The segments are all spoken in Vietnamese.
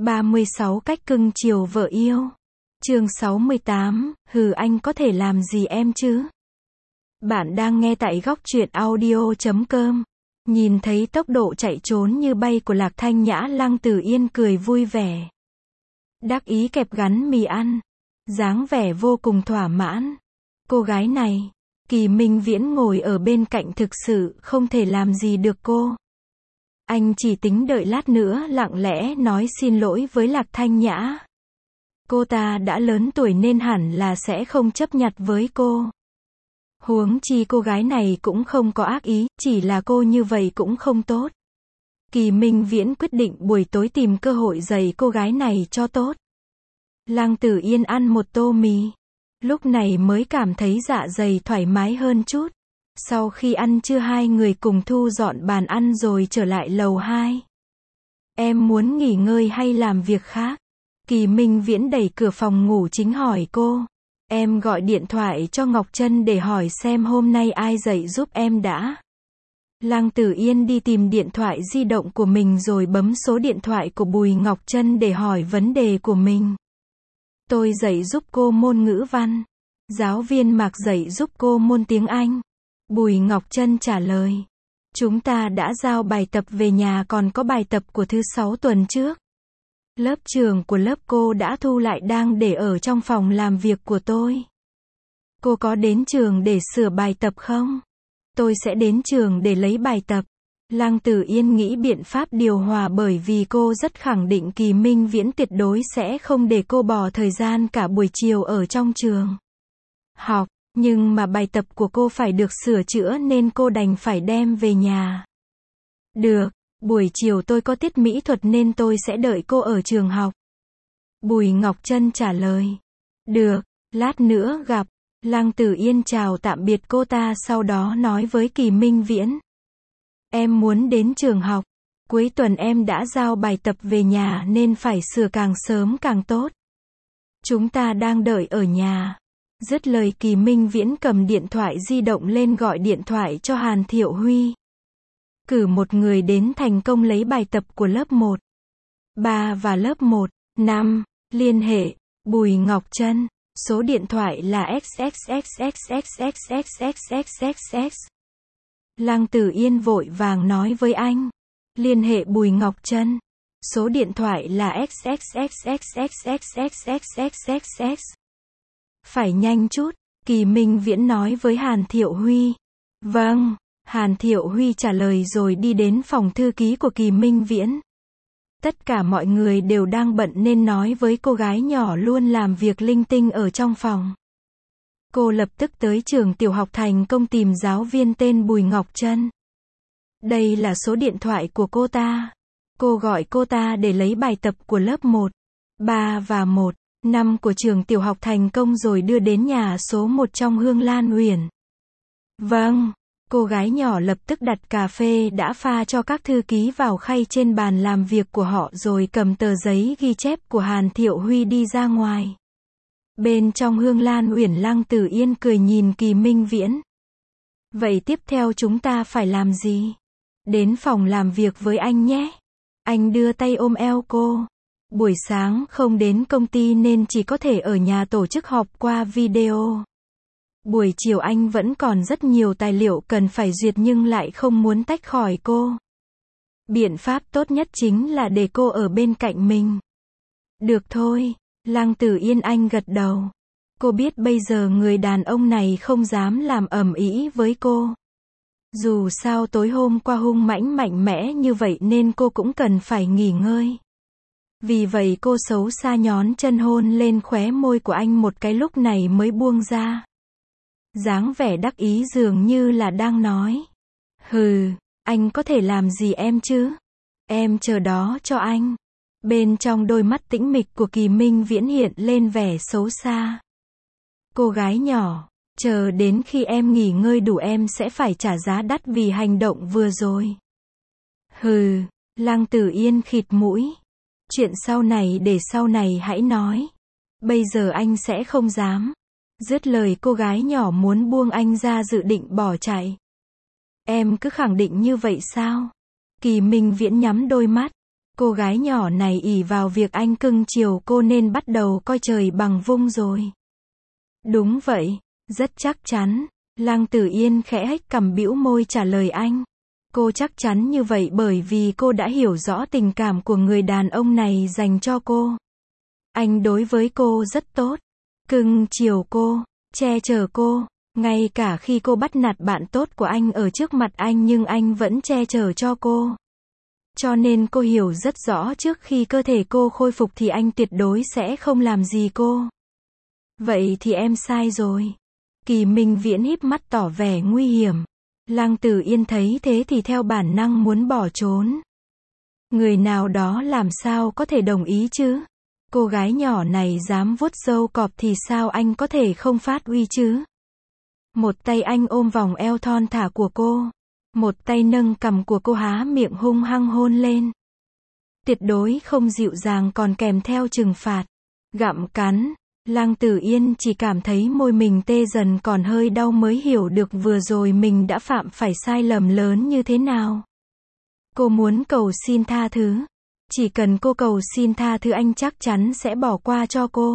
36 cách cưng chiều vợ yêu. Chương 68, anh có thể làm gì em chứ? Bạn đang nghe tại góc truyện audio.com. Nhìn thấy tốc độ chạy trốn như bay của Lạc Thanh Nhã, Lăng Tử Yên cười vui vẻ. Đắc ý kẹp gắn mì ăn. Dáng vẻ vô cùng thỏa mãn. Cô gái này, Kỳ Minh Viễn ngồi ở bên cạnh thực sự không thể làm gì được cô. Anh chỉ tính đợi lát nữa lặng lẽ nói xin lỗi với Lạc Thanh Nhã. Cô ta đã lớn tuổi nên hẳn là sẽ không chấp nhặt với cô. Huống chi cô gái này cũng không có ác ý, chỉ là cô như vậy cũng không tốt. Kỳ Minh Viễn quyết định buổi tối tìm cơ hội giày cô gái này cho tốt. Lăng Tử Yên ăn một tô mì. Lúc này mới cảm thấy dạ dày thoải mái hơn chút. Sau khi ăn trưa hai người cùng thu dọn bàn ăn rồi trở lại lầu 2. Em muốn nghỉ ngơi hay làm việc khác? Kỳ Minh Viễn đẩy cửa phòng ngủ chính hỏi cô. Em gọi điện thoại cho Ngọc Trân để hỏi xem hôm nay ai dậy giúp em đã. Lăng Tử Yên đi tìm điện thoại di động của mình rồi bấm số điện thoại của Bùi Ngọc Trân để hỏi vấn đề của mình. Tôi dạy giúp cô môn ngữ văn. Giáo viên Mạc dạy giúp cô môn tiếng Anh. Bùi Ngọc Trân trả lời. Chúng ta đã giao bài tập về nhà, còn có bài tập của thứ 6 tuần trước. Lớp trưởng của lớp cô đã thu lại đang để ở trong phòng làm việc của tôi. Cô có đến trường để sửa bài tập không? Tôi sẽ đến trường để lấy bài tập. Lăng Tử Yên nghĩ biện pháp điều hòa bởi vì cô rất khẳng định Kỳ Minh Viễn tuyệt đối sẽ không để cô bỏ thời gian cả buổi chiều ở trong trường học. Nhưng mà bài tập của cô phải được sửa chữa nên cô đành phải đem về nhà. Được, buổi chiều tôi có tiết mỹ thuật nên tôi sẽ đợi cô ở trường học. Bùi Ngọc Trân trả lời. Được, lát nữa gặp. Lăng Tử Yên chào tạm biệt cô ta, sau đó nói với Kỳ Minh Viễn. Em muốn đến trường học. Cuối tuần em đã giao bài tập về nhà nên phải sửa càng sớm càng tốt. Chúng ta đang đợi ở nhà. Dứt lời Kỳ Minh Viễn cầm điện thoại di động lên gọi điện thoại cho Hàn Thiệu Huy. Cử một người đến thành công lấy bài tập của lớp 1, 3 và lớp 1, 5. Liên hệ, Bùi Ngọc Trân. Số điện thoại là XXXXXXXXXXXX. Lăng Tử Yên vội vàng nói với anh. Liên hệ Bùi Ngọc Trân. Số điện thoại là XXXXXXXXXXXX. Phải nhanh chút, Kỳ Minh Viễn nói với Hàn Thiệu Huy. Vâng, Hàn Thiệu Huy trả lời rồi đi đến phòng thư ký của Kỳ Minh Viễn. Tất cả mọi người đều đang bận nên nói với cô gái nhỏ luôn làm việc linh tinh ở trong phòng. Cô lập tức tới trường tiểu học Thành Công tìm giáo viên tên Bùi Ngọc Trân. Đây là số điện thoại của cô ta. Cô gọi cô ta để lấy bài tập của lớp 1, 3 và 1, 5 của trường tiểu học Thành Công rồi đưa đến nhà số 1 trong Hương Lan Uyển. Vâng, cô gái nhỏ lập tức đặt cà phê đã pha cho các thư ký vào khay trên bàn làm việc của họ rồi cầm tờ giấy ghi chép của Hàn Thiệu Huy đi ra ngoài. Bên trong Hương Lan Uyển, Lăng Tử Yên cười nhìn Kỳ Minh Viễn. Vậy tiếp theo chúng ta phải làm gì? Đến phòng làm việc với anh nhé. Anh đưa tay ôm eo cô. Buổi sáng không đến công ty nên chỉ có thể ở nhà tổ chức họp qua video. Buổi chiều anh vẫn còn rất nhiều tài liệu cần phải duyệt nhưng lại không muốn tách khỏi cô. Biện pháp tốt nhất chính là để cô ở bên cạnh mình. Được thôi, Lăng Tử Yên anh gật đầu. Cô biết bây giờ người đàn ông này không dám làm ầm ĩ với cô. Dù sao tối hôm qua hung mãnh mạnh mẽ như vậy nên cô cũng cần phải nghỉ ngơi. Vì vậy cô xấu xa nhón chân hôn lên khóe môi của anh một cái, lúc này mới buông ra. Dáng vẻ đắc ý dường như là đang nói. Anh có thể làm gì em chứ? Em chờ đó cho anh. Bên trong đôi mắt tĩnh mịch của Kỳ Minh Viễn hiện lên vẻ xấu xa. Cô gái nhỏ, chờ đến khi em nghỉ ngơi đủ em sẽ phải trả giá đắt vì hành động vừa rồi. Lăng Tử Yên khịt mũi. Chuyện sau này để sau này hãy nói. Bây giờ anh sẽ không dám. Dứt lời cô gái nhỏ muốn buông anh ra dự định bỏ chạy. Em cứ khẳng định như vậy sao? Kỳ Minh Viễn nhắm đôi mắt. Cô gái nhỏ này ỷ vào việc anh cưng chiều cô nên bắt đầu coi trời bằng vung rồi. Đúng vậy, rất chắc chắn. Lăng Tử Yên khẽ hếch cằm bĩu môi trả lời anh. Cô chắc chắn như vậy bởi vì cô đã hiểu rõ tình cảm của người đàn ông này dành cho cô. Anh đối với cô rất tốt, cưng chiều cô, che chở cô, ngay cả khi cô bắt nạt bạn tốt của anh ở trước mặt anh nhưng anh vẫn che chở cho cô. Cho nên cô hiểu rất rõ trước khi cơ thể cô khôi phục thì anh tuyệt đối sẽ không làm gì cô. Vậy thì em sai rồi. Kỳ Minh Viễn híp mắt tỏ vẻ nguy hiểm. Lăng Tử Yên thấy thế thì theo bản năng muốn bỏ trốn. Người nào đó làm sao có thể đồng ý chứ? Cô gái nhỏ này dám vuốt râu cọp thì sao anh có thể không phát uy chứ? Một tay anh ôm vòng eo thon thả của cô. Một tay nâng cằm của cô há miệng hung hăng hôn lên. Tuyệt đối không dịu dàng còn kèm theo trừng phạt. Gặm cắn. Lăng Tử Yên chỉ cảm thấy môi mình tê dần còn hơi đau mới hiểu được vừa rồi mình đã phạm phải sai lầm lớn như thế nào. Cô muốn cầu xin tha thứ. Chỉ cần cô cầu xin tha thứ anh chắc chắn sẽ bỏ qua cho cô.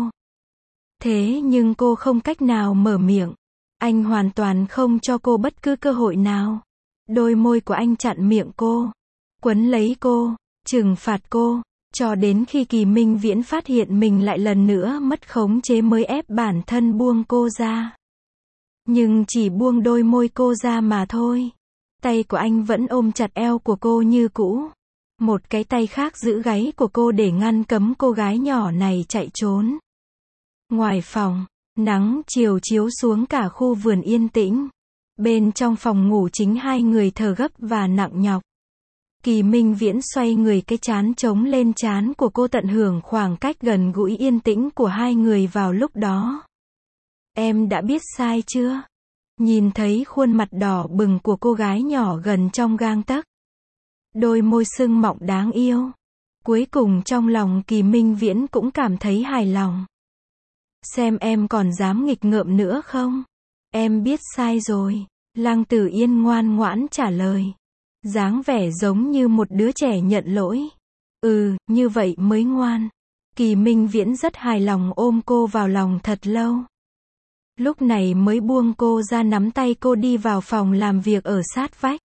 Thế nhưng cô không cách nào mở miệng. Anh hoàn toàn không cho cô bất cứ cơ hội nào. Đôi môi của anh chặn miệng cô. Quấn lấy cô. Trừng phạt cô. Cho đến khi Kỳ Minh Viễn phát hiện mình lại lần nữa mất khống chế mới ép bản thân buông cô ra. Nhưng chỉ buông đôi môi cô ra mà thôi. Tay của anh vẫn ôm chặt eo của cô như cũ. Một cái tay khác giữ gáy của cô để ngăn cấm cô gái nhỏ này chạy trốn. Ngoài phòng, nắng chiều chiếu xuống cả khu vườn yên tĩnh. Bên trong phòng ngủ chính hai người thở gấp và nặng nhọc. Kỳ Minh Viễn xoay người cái trán chống lên trán của cô tận hưởng khoảng cách gần gũi yên tĩnh của hai người vào lúc đó. Em đã biết sai chưa? Nhìn thấy khuôn mặt đỏ bừng của cô gái nhỏ gần trong gang tấc. Đôi môi sưng mọng đáng yêu. Cuối cùng trong lòng Kỳ Minh Viễn cũng cảm thấy hài lòng. Xem em còn dám nghịch ngợm nữa không? Em biết sai rồi. Lăng Tử Yên ngoan ngoãn trả lời. Dáng vẻ giống như một đứa trẻ nhận lỗi. Như vậy mới ngoan. Kỳ Minh Viễn rất hài lòng ôm cô vào lòng thật lâu. Lúc này mới buông cô ra nắm tay cô đi vào phòng làm việc ở sát vách.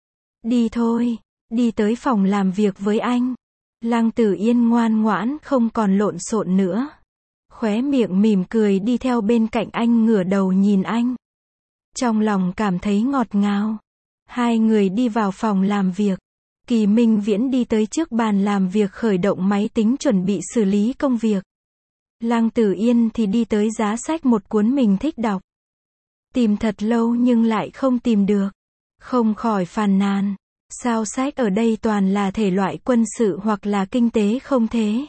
Đi thôi, đi tới phòng làm việc với anh. Lăng Tử Yên ngoan ngoãn không còn lộn xộn nữa. Khóe miệng mỉm cười đi theo bên cạnh anh ngửa đầu nhìn anh. Trong lòng cảm thấy ngọt ngào. Hai người đi vào phòng làm việc. Kỳ Minh Viễn đi tới trước bàn làm việc khởi động máy tính chuẩn bị xử lý công việc. Lăng Tử Yên thì đi tới giá sách một cuốn mình thích đọc. Tìm thật lâu nhưng lại không tìm được. Không khỏi phàn nàn. Sao sách ở đây toàn là thể loại quân sự hoặc là kinh tế không thế?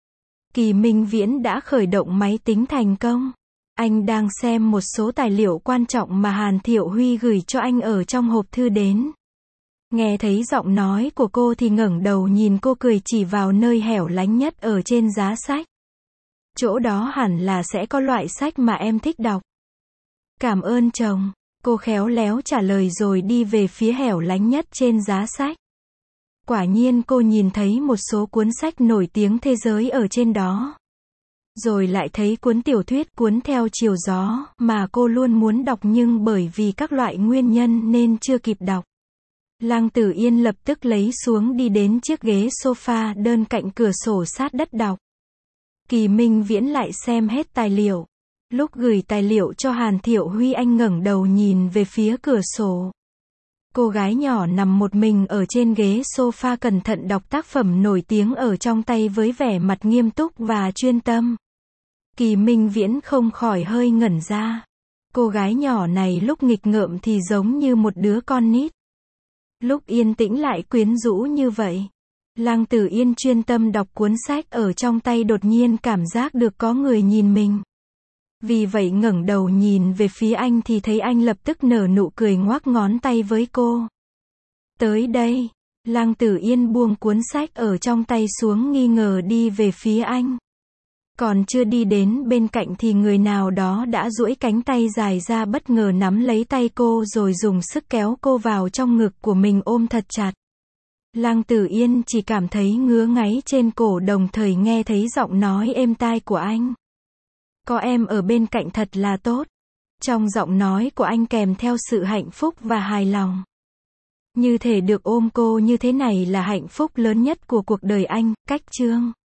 Kỳ Minh Viễn đã khởi động máy tính thành công. Anh đang xem một số tài liệu quan trọng mà Hàn Thiệu Huy gửi cho anh ở trong hộp thư đến. Nghe thấy giọng nói của cô thì ngẩng đầu nhìn cô cười chỉ vào nơi hẻo lánh nhất ở trên giá sách. Chỗ đó hẳn là sẽ có loại sách mà em thích đọc. Cảm ơn chồng. Cô khéo léo trả lời rồi đi về phía hẻo lánh nhất trên giá sách. Quả nhiên cô nhìn thấy một số cuốn sách nổi tiếng thế giới ở trên đó. Rồi lại thấy cuốn tiểu thuyết Cuốn theo chiều gió mà cô luôn muốn đọc nhưng bởi vì các loại nguyên nhân nên chưa kịp đọc. Lăng Tử Yên lập tức lấy xuống đi đến chiếc ghế sofa đơn cạnh cửa sổ sát đất đọc. Kỳ Minh Viễn lại xem hết tài liệu. Lúc gửi tài liệu cho Hàn Thiệu Huy anh ngẩng đầu nhìn về phía cửa sổ. Cô gái nhỏ nằm một mình ở trên ghế sofa cẩn thận đọc tác phẩm nổi tiếng ở trong tay với vẻ mặt nghiêm túc và chuyên tâm. Kỳ Minh Viễn không khỏi hơi ngẩn ra. Cô gái nhỏ này lúc nghịch ngợm thì giống như một đứa con nít. Lúc yên tĩnh lại quyến rũ như vậy. Lăng Tử Yên chuyên tâm đọc cuốn sách ở trong tay đột nhiên cảm giác được có người nhìn mình. Vì vậy ngẩng đầu nhìn về phía anh thì thấy anh lập tức nở nụ cười ngoắc ngón tay với cô. Tới đây. Lăng Tử Yên buông cuốn sách ở trong tay xuống nghi ngờ đi về phía anh. Còn chưa đi đến bên cạnh thì người nào đó đã duỗi cánh tay dài ra bất ngờ nắm lấy tay cô rồi dùng sức kéo cô vào trong ngực của mình ôm thật chặt. Lăng Tử Yên chỉ cảm thấy ngứa ngáy trên cổ đồng thời nghe thấy giọng nói êm tai của anh. Có em ở bên cạnh thật là tốt. Trong giọng nói của anh kèm theo sự hạnh phúc và hài lòng. Như thể được ôm cô như thế này là hạnh phúc lớn nhất của cuộc đời anh, cách chương.